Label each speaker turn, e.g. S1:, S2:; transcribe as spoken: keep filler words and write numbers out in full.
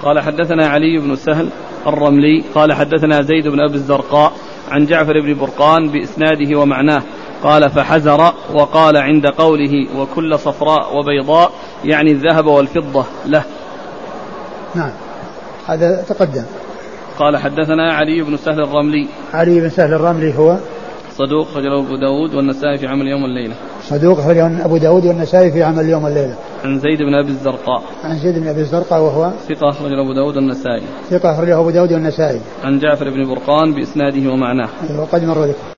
S1: قال حدثنا علي بن سهل الرملي قال حدثنا زيد بن أبي الزرقاء عن جعفر بن برقان بإسناده ومعناه قال فحزر وقال عند قوله وكل صفراء وبيضاء يعني الذهب والفضة له.
S2: نعم هذا تقدم.
S1: قال حدثنا علي بن سهل الرملي.
S2: علي بن سهل الرملي هو
S1: صدوق رجل أبو داود والنسائي في عمل يوم والليلة.
S2: صدوق رجل أبو داود والنسائي في عمل يوم والليلة.
S1: عن زيد بن أبي الزرقاء.
S2: عن زيد بن أبي الزرقاء وهو
S1: ثقة رجل أبو داود والنسائي.
S2: ثقة رجل أبو داود والنسائي.
S1: عن جعفر بن برقان بإسناده ومعناه.
S2: وقد مر ذكر.